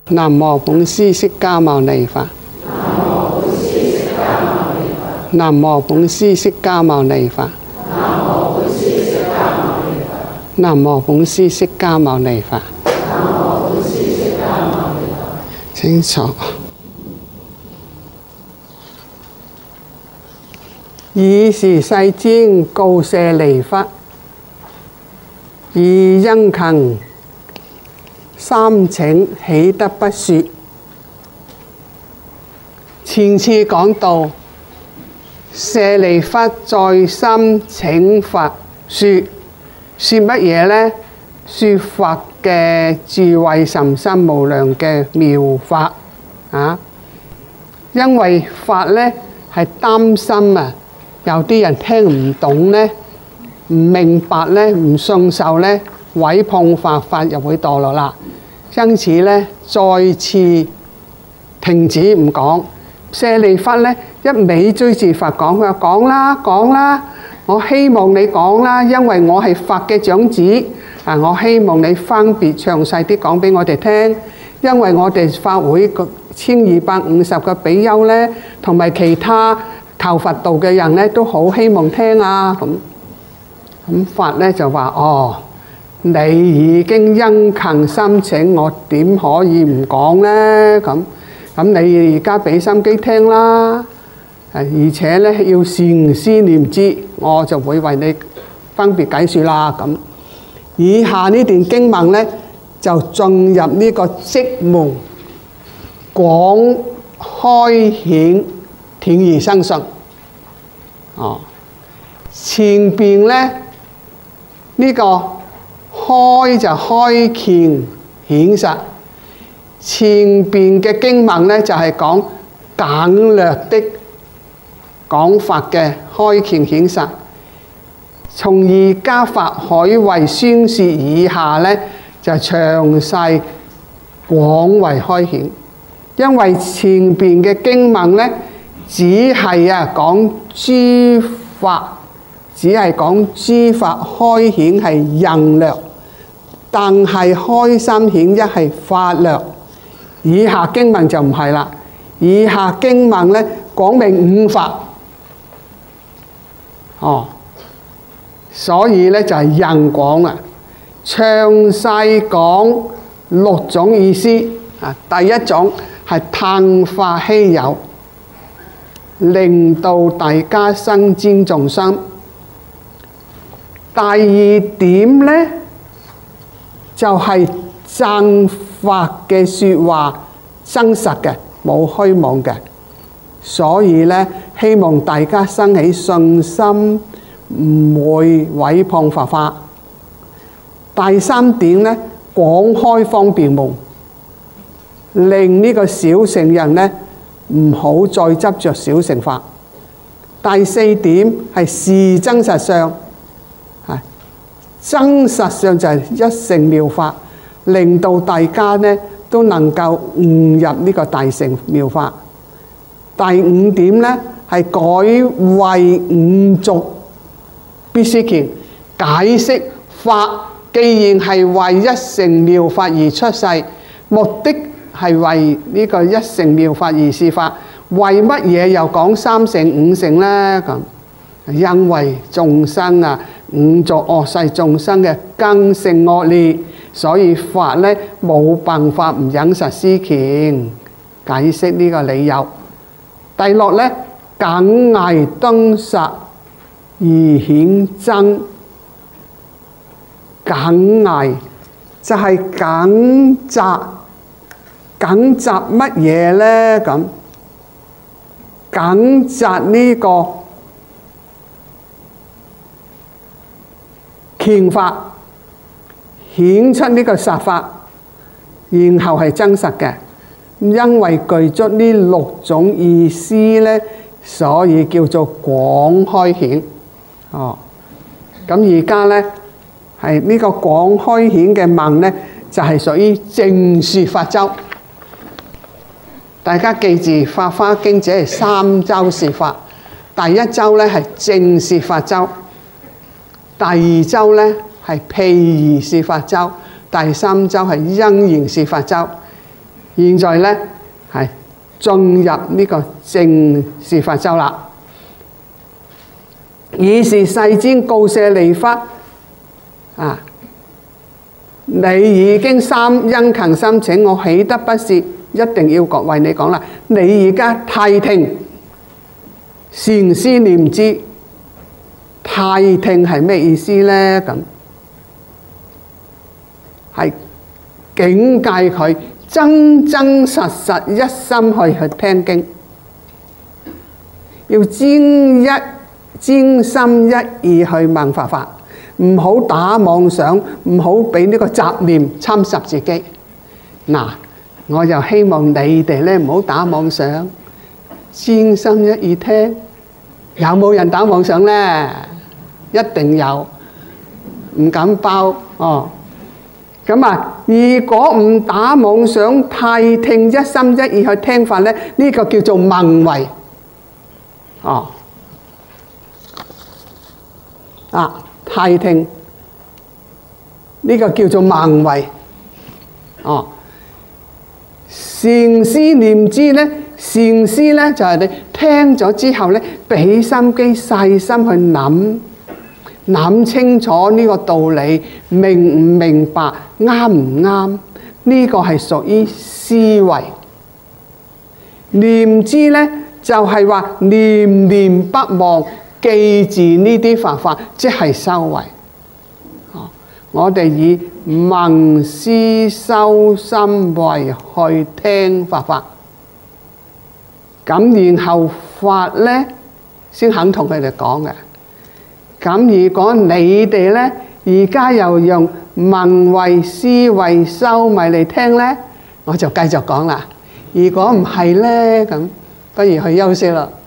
南無本師釋迦牟尼佛。南無本師釋迦牟尼佛。南無本師釋迦牟尼佛。清楚。爾時世尊告舍利弗：以殷勤三請，豈得不說？前次講到舍利弗再三請佛說乜嘢呢？說佛嘅智慧甚深無量嘅妙法啊！因為法呢係擔心啊，有啲人聽唔懂呢，唔明白呢，唔信受呢，毀謗法又會墮落啦。因此呢，再次停止唔講。舍利弗呢一味追住佛講，佢話講啦講啦，我希望你講啦，因為我係佛嘅長子啊！我希望你分別詳細啲講俾我哋聽，因為我哋法會1250個比丘呢，同埋其他求佛道嘅人呢，都好希望聽啊！咁佛呢就話：哦，你已經殷勤申請，我點可以唔講呢？咁你而家俾心機聽啦，而且呢要善思念之，我就會為你分別解説啦。咁以下呢段經文呢，就進入呢個即門廣開顯顯而生信。前邊呢，呢個開就開顯顯實。前邊嘅經文呢，就係講簡略的講法嘅開顯顯實，從而家法海為宣説以下呢，就詳細廣為開顯。因為前邊嘅經文呢，只係講諸法，只係講諸法開顯係人略，但係開心顯一係法略。以下經文就唔係啦，以下經文呢，講明五法，所以呢就係人廣啦，詳細講6種意思啊。第一種係嘆法稀有，令到大家生尊重心。第二點呢，就係讚法嘅説話真實嘅，冇虛妄嘅，所以呢，希望大家生起信心，唔會毀謗佛法。第三點呢，廣開方便門，令呢個小乘人呢唔好再執着小乘法。第四點係示真實相，真實相就係一乘妙法，令到大家呢都能夠悟入呢個大乘妙法。第五點呢係改為五濁必思虔，解釋法既然係為一乘妙法而出世，目的係為呢個一乘妙法而示法，為乜嘢又講三乘五乘呢？咁因為眾生五濁惡世眾生嘅根性惡劣，所以法呢冇辦法唔忍實思虔，解釋呢個理由。第六呢，謹毅敦實而顯真。謹毅就係謹責，謹責乜嘢呢？咁謹責呢個虔法，顯出呢個實法，然後係真實嘅。因為具足呢6種意思呢，所以叫做廣開顯。咁而家呢，係呢個廣開顯嘅文呢，就係屬於正說法洲。大家記住，《法華經》只係3洲說法。第一洲呢係正說法洲，第二洲呢係譬喻說法洲，第三洲係因緣說法洲。 現在咧係進入呢個正事法洲啦。爾時世尊告舍利弗啊，你已經殷勤申請，我豈得不是一定要為你講啦。你而家諦聽，善思念之。諦聽係咩意思呢？咁係警戒佢真真實實一心去聽經，要專心一意去問佛法，唔好打妄想，唔好俾呢個雜念侵襲自己。嗱，我又希望你哋咧唔好打妄想，專心一意聽。有冇人打妄想呢？一定有，唔敢包哦。咁啊，如果唔打妄想，諦聽，一心一意去聽法咧，呢個叫做聞慧。哦，諦聽，呢個叫做聞慧。哦，善思念之咧，善思咧就係你聽咗之後咧，俾心機細心去諗清楚呢個道理，明唔明白，啱唔啱？呢個係屬於思維。念之咧就係話念念不忘，記住呢啲佛法，即係修為。我哋以聞思修心為去聽佛法，咁然後法咧先肯同佢哋講嘅。咁如果你哋咧而家又用聞慧、思慧、修慧嚟聽咧，我就繼續講啦。如果唔係咧，咁不如去休息啦。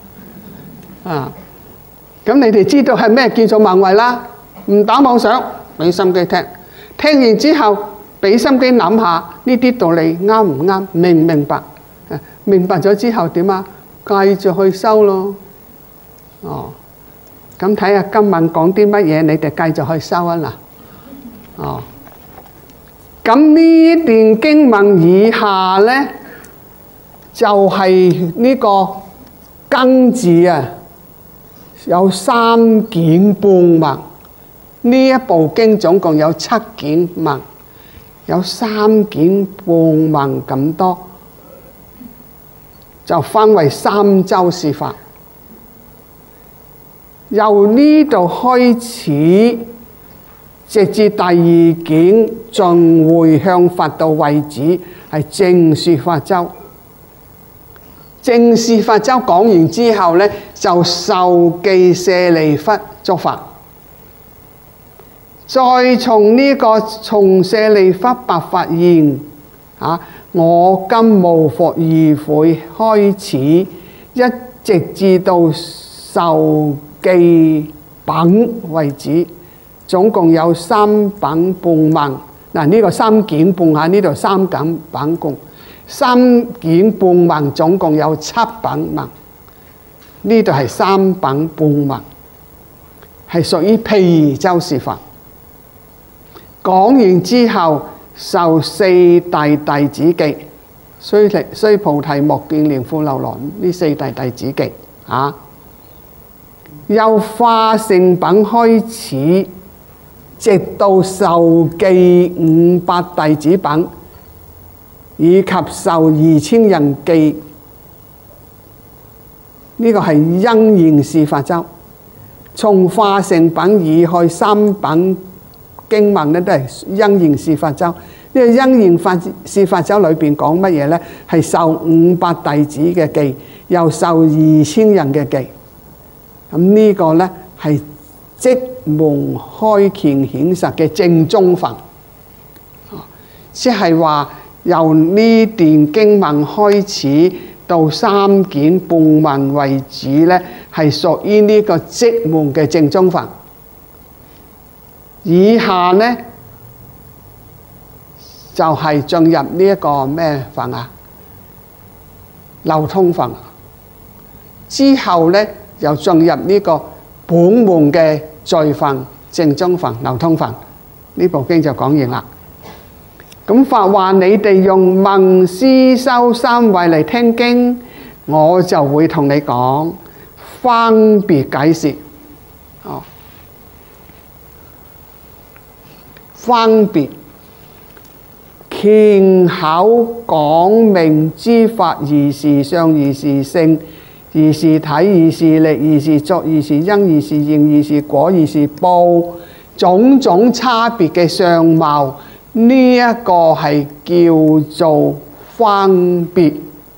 咁你哋知道係咩叫做聞慧啦？唔打妄想，俾心機聽。聽完之後，俾心機諗下呢啲道理啱唔啱，明唔明白？明白咗之後點啊？繼續去修咯。咁睇下今晚講啲乜嘢，你哋繼續去修啊嗱。咁呢段經文以下呢，就係呢個庚字啊，有3件半文。呢一部經總共有7件文，有3件半文咁多，就分為3洲事法。由呢度開始，直至第2件盡回向佛道為止，係正說法洲。正說法洲講完之後呢，就授記舍利弗祝法。再從舍利弗白法言我今無復二悔開始，一直至到授記品為止，總共有3品半文。嗱，呢個3件半下，呢度3品半共3件半文，總共有7品文。呢度係3品半文，係屬於譬喻洲事法。講完之後，受4大弟子記，須菩提、目犍連、富樓那呢4大弟子記。由化成品開始，直到受記500弟子品，以及受2000人記。呢個係因緣事法洲。從化成品以去3品經文咧，都係因緣事法洲。因為因緣事法洲裏邊講乜嘢呢？係受500弟子嘅記，又受2000人嘅記。咁呢個呢，係即門開權顯實嘅正宗法，即係話由呢段經文開始到3件半文為止呢，係屬於呢個即門嘅正宗法。以下呢，就係進入呢一個咩法啊？流通法。之後呢，又進入呢個本門嘅序分、正宗分、流通分。呢部經就講完啦。 咁法話你哋用聞思修三位嚟聽經，我就會同你講分別解釋。分別虔口講明之法，而是相，而是性，而是體，而是力，而是作，而是因，而是應，而是果，而是報，種種差別嘅相貌，呢一個係叫做分別。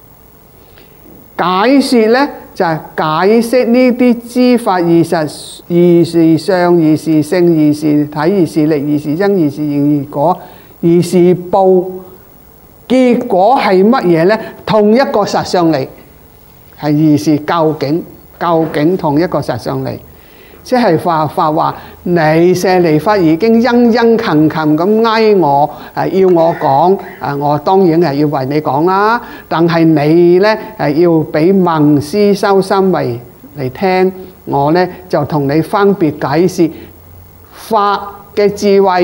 解說呢，就係解釋呢啲知法義實，而是相，而是性，而是體，而是力，而是因，而是應，而果，而是報。結果係乜嘢呢？同一個實相嚟，係而是究竟同一個實相嚟。即係法話，你舍利弗已經殷勤咁哀我，要我講，我當然係要為你講啦。但係你呢，要俾聞思修三位嚟聽，我呢就同你分別解釋法嘅智慧，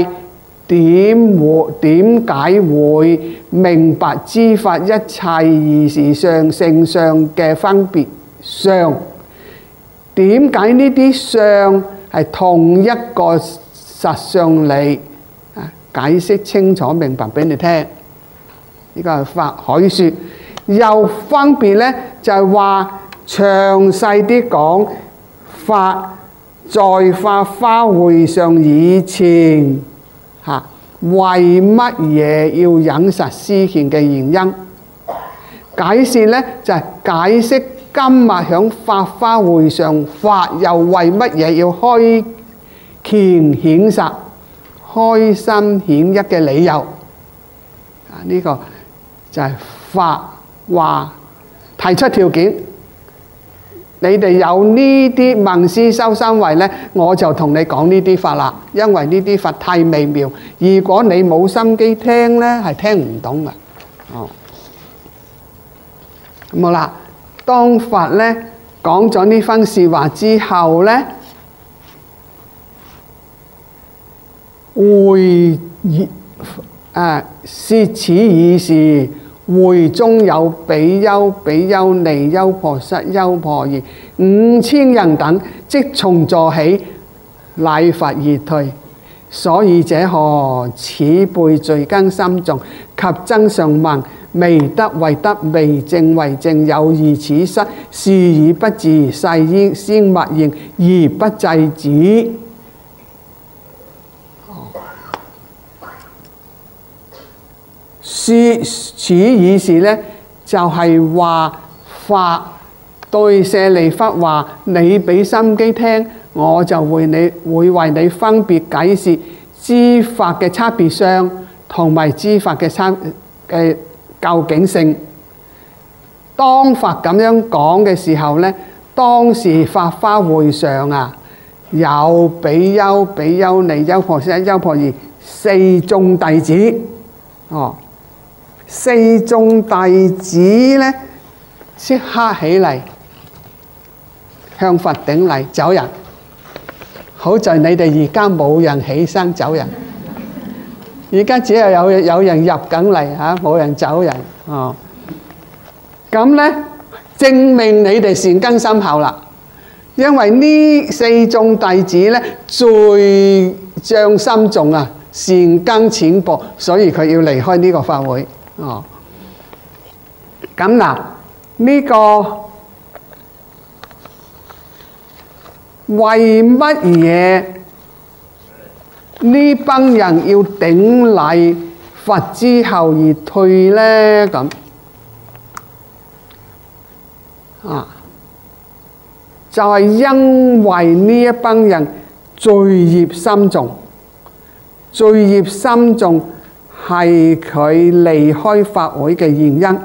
點解會明白知法一切而是相性相嘅分別相？點解呢啲相係同一個實相嚟？解釋清楚明白俾你聽。呢個係法可說。又分別呢，就係話詳細啲講法在法華會上以前為乜嘢要引實示現嘅原因。解釋呢，就係解釋今日響法華會上，法又為乜嘢要開權顯實、開心顯一嘅理由。呢個就係法話提出條件，你哋有呢啲聞思修三位呢，我就同你講呢啲法啦。因為呢啲法太微妙，如果你冇心機聽呢，係聽唔懂嘅。咁好啦。當佛呢講咗呢番説話之後呢，會説此已時，會中有比丘、比丘尼、優婆塞、優婆夷5000人等，即從座起，禮佛而退。所以者何？此輩罪根深重，及增上慢，未得為得，未證為證，有二此失，是以不自，世先默認而不制止。說此已時呢，就係話法對舍利弗話：你俾心機聽，我就會為你分別解釋知法嘅差別相，同埋知法嘅究竟性。當佛咁樣講嘅時候呢，當時法華會上有比丘、比丘尼、優婆塞、優婆夷四眾弟子。四眾弟子呢，即刻起嚟向佛頂禮走人。好在你哋而家冇人起身走人，而家只係有人入緊嚟嚇，冇人走人。咁呢，證明你哋善根深厚啦。因為呢四眾弟子呢，罪障深重啊，善根淺薄，所以佢要離開呢個法會。咁嗱，呢個為乜嘢呢班人要頂禮佛之後而退呢？咁就係因為呢一班人罪業深重，罪業深重係佢離開法會嘅原因。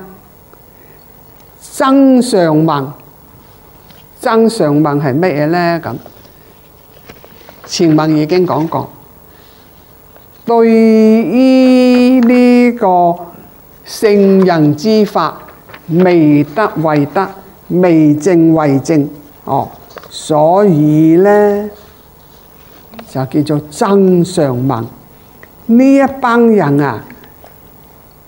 增上慢，增上慢係乜嘢呢？咁前文已經講過，對於呢個聖人之法，未得為得，未證為證，所以呢就叫做增上慢。呢一班人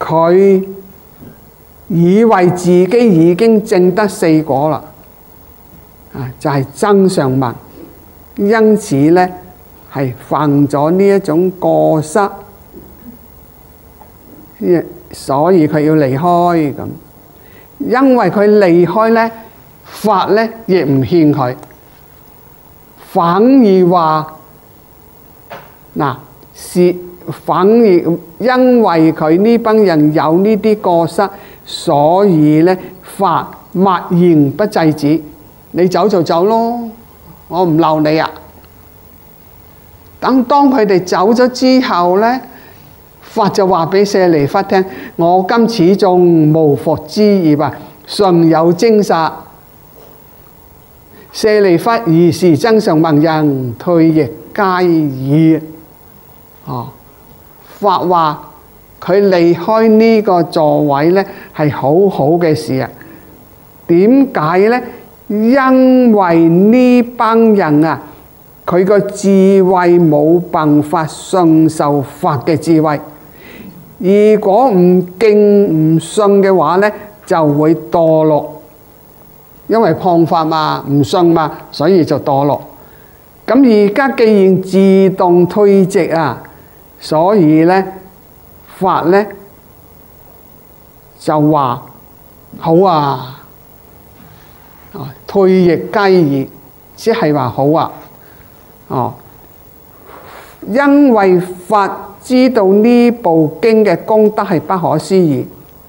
佢以為自己已經證得4果啦，就係增上慢，因此呢係犯咗呢一種過失，所以佢要離開咁。因為佢離開呢，法呢亦唔勸佢，反而話反而因為佢呢班人有呢啲過失，所以呢法默然不制止，你走就走咯，我唔留你啊。當佢哋走咗之後呢，法就話俾舍利弗聽：我今始終無復之業啊，順有精殺。舍利弗如是增上慢人，退亦皆已。法話佢離開呢個座位呢係好好嘅事啊。點解呢？因為呢班人啊，佢個智慧冇辦法信受法嘅智慧。如果唔敬唔信嘅話呢，就會墮落。因為謗法嘛，唔信嘛，所以就墮落。咁而家既然自動退席啊，所以呢法呢就話好啊，退亦皆已，即係話好啊。因為法知道呢部經嘅功德係不可思議，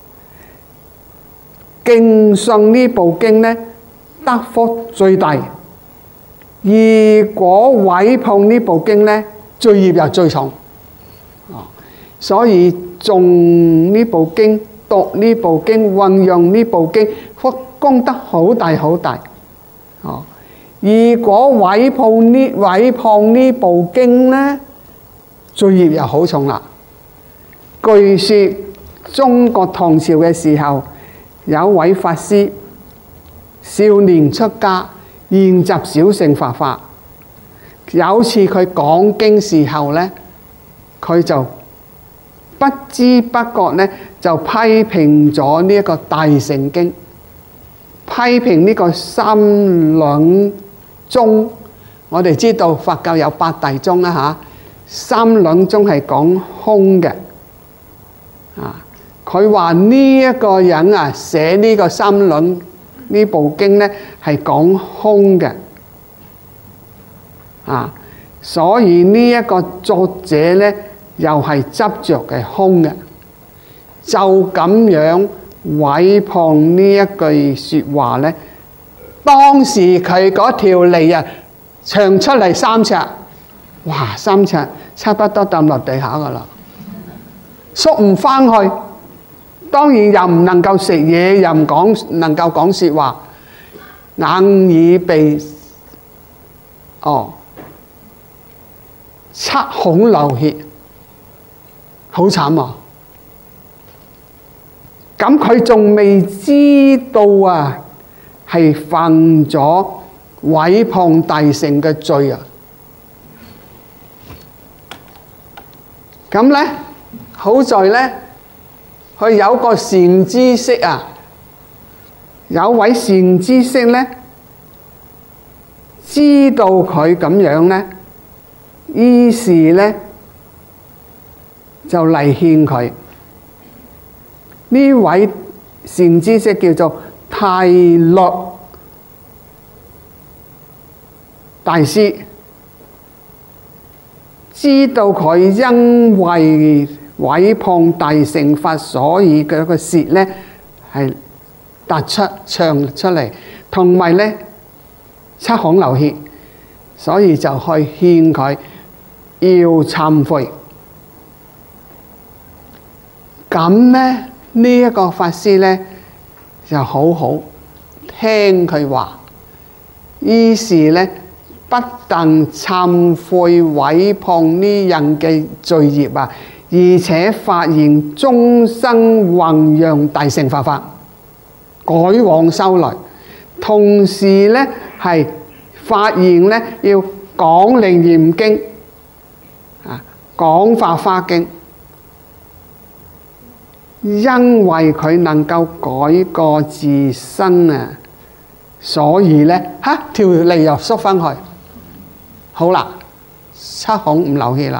敬信呢部經呢得福最大。如果毀謗呢部經呢，罪業又最重。所以誦呢部經、讀呢部經、運用呢部經，福功德好大好大。如果毀謗呢部經呢，罪業又好重啦。據說中國唐朝嘅時候，有位法師少年出家，研習小乘佛法。有次佢講經時候呢，佢就不知不覺呢就批評咗呢一個大乘經，批評呢個三論宗。我哋知道佛教有8大宗啦嚇，三論宗係講空嘅。佢話呢一個人啊，寫呢個三論呢部經呢係講空嘅。所以呢一個作者呢又係執着嘅空嘅，就咁樣毀謗呢一句説話呢。當時佢嗰條脷啊長出嚟3尺，哇！3尺差不多抌落地下噶啦，縮唔翻去。當然又唔能夠食嘢，又唔能夠講説話，眼耳鼻七孔流血，好慘啊！咁佢仲未知道啊，係犯咗毀謗大乘嘅罪啊！咁呢，好在呢，佢有個善知識啊，有位善知識呢，知道佢咁樣呢，於是呢就嚟勸佢。呢位善知識叫做泰勒大師，知道佢因為毀謗大乘法，所以佢個舌呢係突出唱出嚟，同埋呢七孔流血，所以就去勸佢要懺悔。咁呢，呢一個法師呢就好好聽佢話，於是呢不但懺悔毀謗呢人嘅罪業啊，而且發願終生弘揚大乘佛法，改往修來。同時呢係發願呢要講楞嚴經講法華經。 因為佢能夠改過自新啊，所以呢條脷又縮翻去，好啦，七孔唔漏氣啦。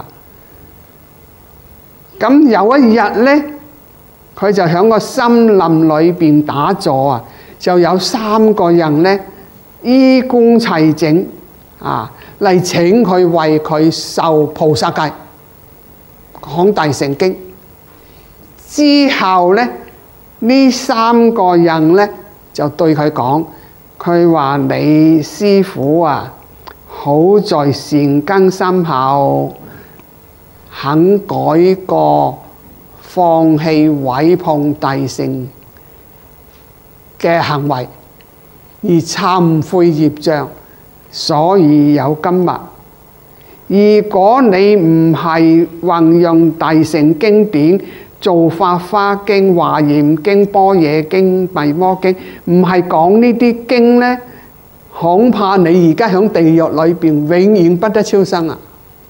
咁有一日呢，佢就喺個森林裏邊打坐啊，就有3個人呢，衣冠齊整啊，嚟請佢為佢受菩薩戒，講大乘經。之後呢，呢3個人呢，就對佢講，佢話你師父啊，好在善根深厚，肯改過，放棄毀謗大乘嘅行為，而懺悔業障，所以有今日。如果你唔係運用大乘經典，做法華經、華嚴經、般若經、維摩經，唔係講呢啲經呢，恐怕你而家喺地獄裏邊永遠不得超生啊！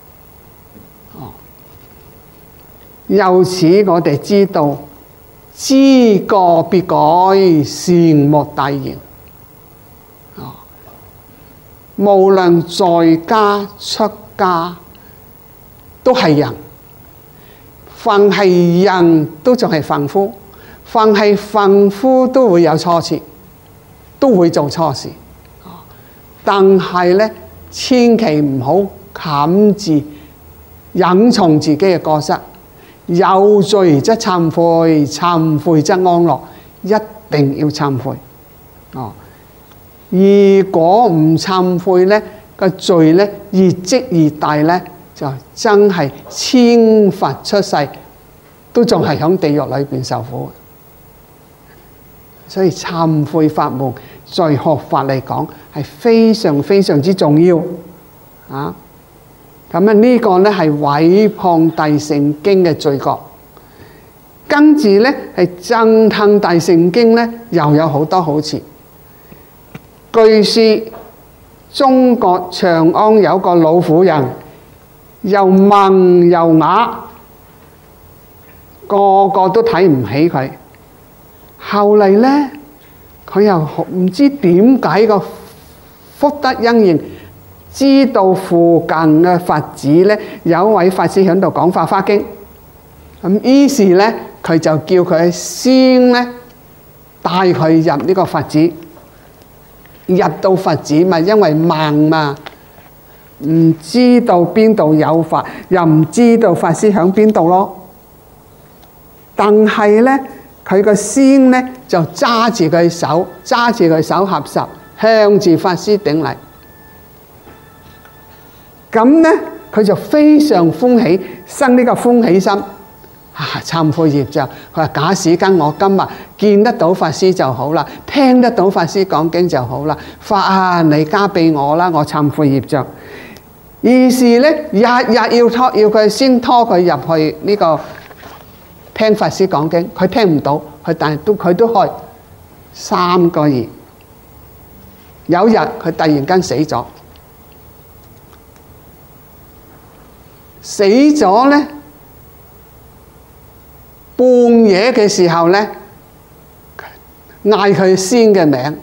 由此我哋知道，知過必改，善莫大焉。無論在家出家，都係人。凡係人都仲係凡夫，凡係凡夫都會有錯事，都會做錯事。但係呢，千祈唔好冚住、隱藏自己嘅過失。有罪則懺悔，懺悔則安樂，一定要懺悔。如果唔懺悔呢，個罪呢越積越大呢，就真係千佛出世都仲係喺地獄裏邊受苦。所以懺悔法門在學法嚟講係非常非常之重要啊！咁呢個呢係毀謗大乘經嘅罪過。跟住呢係讚歎大乘經呢，又有好多好處。據說中國長安有個老婦人，又文又雅，個個都睇唔起佢。後嚟呢，佢又唔知點解個福德因緣，知道附近嘅佛寺呢，有一位法師喺度講《法華經》，咁於是呢，佢就叫佢先呢帶佢入呢個佛寺。入到佛寺嘛，因為盲嘛，唔知道邊度有佛，又唔知道法師喺邊度咯。但係呢，佢個先呢就揸住佢手合十，向住法師頂禮。咁呢，佢就非常歡喜，生呢個歡喜心。懺悔業障，佢話假使跟我今日見得到法師就好啦，聽得到法師講經就好啦。法啊，你加俾我啦，我懺悔業障。於是呢，日日要佢先拖佢入去呢個聽法師講經，佢聽唔到，但係佢都去3個月。有日佢突然間死咗，呢。半夜嘅時候呢，嗌佢先嘅名，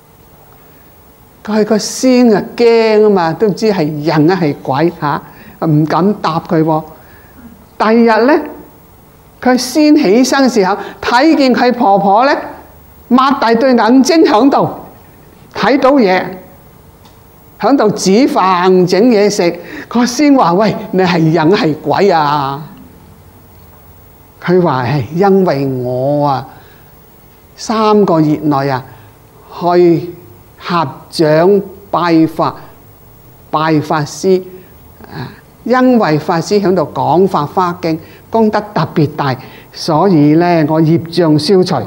佢個先啊驚啊嘛，都唔知係人啊係鬼嚇，唔敢答佢喎。第二日呢，佢先起身嘅時候，睇見佢婆婆呢，擘大對眼睛喺度睇到嘢，喺度煮飯整嘢食。個先話：喂，你係人係鬼啊？佢話係因為我啊3個月內啊去合掌拜法師啊，因為法師喺度講法華經，功德特別大，所以呢我業障消除。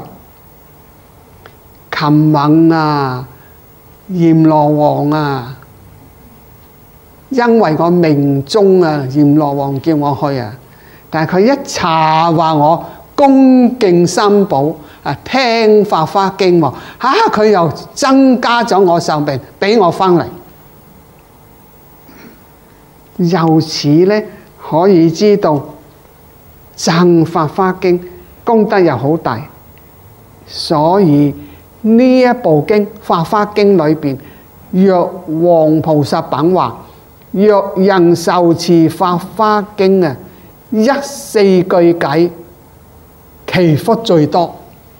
琴晚啊，閻羅王啊，因為我命中啊，閻羅王叫我去啊。但係佢一查話我恭敬三寶啊，聽法華經喎，佢又增加咗我壽命，俾我翻嚟。由此呢，可以知道讚法華經功德又好大。所以呢一部經《法華經》裏邊，若王菩薩品話：若人受持《法華經》啊，一四句偈，其福最多。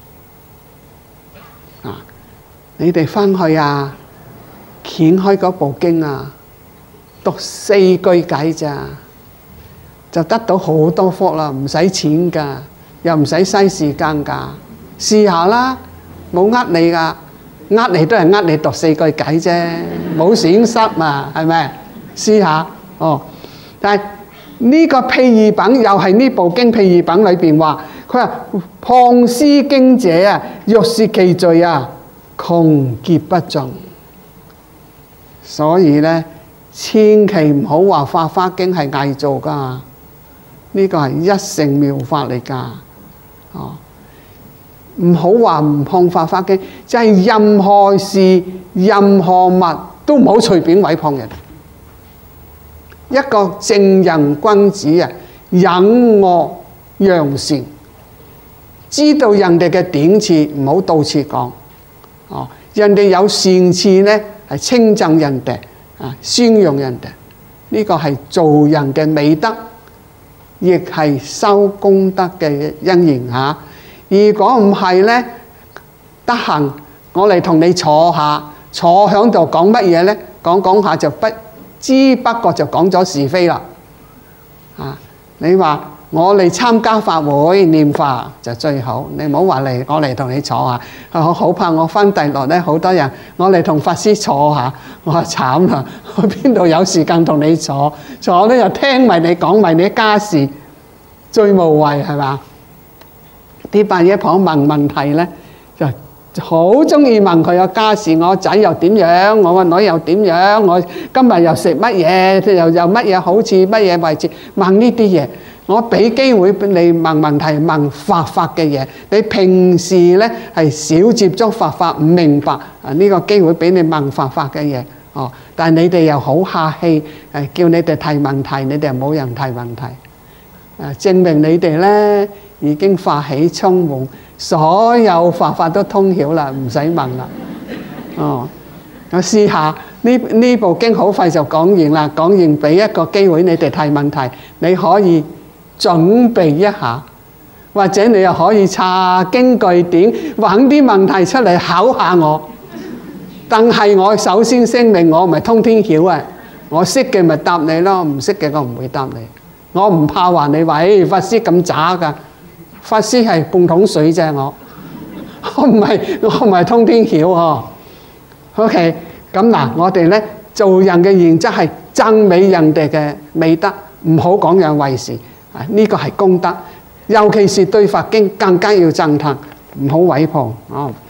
啊！你哋翻去啊，掀開嗰部經啊，讀4句偈咋，就得到好多福啦，唔使錢噶，又唔使嘥時間噶。試下啦，冇呃你噶，呃你都係呃你讀4句偈啫，冇損失嘛，係咪？試下哦。但係呢個譬喻品又係呢部經譬喻品裏邊話，佢話謗斯經者啊，若說其罪啊，窮劫不盡。所以咧，千祈唔好話《法華經》係偽造噶，呢個係一乘妙法嚟噶。哦，唔好話唔謗《法華經》，就係任何事、任何物都唔好隨便毀謗人。一個正人君子啊，隱惡揚善，知道人哋嘅典次，唔好到處講。哦，人哋有善次呢，係稱讚人哋啊，宣揚人哋。呢個係做人嘅美德，亦係修功德嘅因緣嚇。如果唔係呢，得閒我嚟同你坐下，坐響度講乜嘢呢？講下就不知不覺就講咗是非啦。啊，你話我嚟參加法會念法就最好，你唔好話我嚟同你坐下。好怕我翻大陸呢，好多人我嚟同法師坐下，我話慘啦，我邊度有時間同你坐呢？又聽埋你講埋你家事，最無謂係嘛？啲白野婆問問題呢，就好中意問佢個家事，我仔又點樣，我個女又點樣，我今日又食乜嘢，又乜嘢好似乜嘢位置，問呢啲嘢。我俾機會俾你問問題，問法嘅嘢。你平時呢係少接觸法，唔明白啊，呢個機會俾你問法嘅嘢。哦，但係你哋又好客氣，叫你哋提問題，你哋又冇人提問題。證明你哋呢已經法喜充滿，所有法都通曉啦，唔使問啦。哦，我試下呢部經好快就講完啦，講完俾一個機會你哋提問題，你可以準備一下，或者你又可以查經據典，揾啲問題出嚟考下我。但係我首先聲明，我唔係通天曉啊，我識嘅咪答你咯，唔識嘅我唔會答你。我唔怕話你話，法師咁渣㗎，法師係半桶水啫，我唔係通天曉喎。OK，咁嗱，我哋呢做人嘅原則係讚美人哋嘅美德，唔好講人壞事。呢個係功德，尤其是對法經更加要讚歎，唔好毀謗。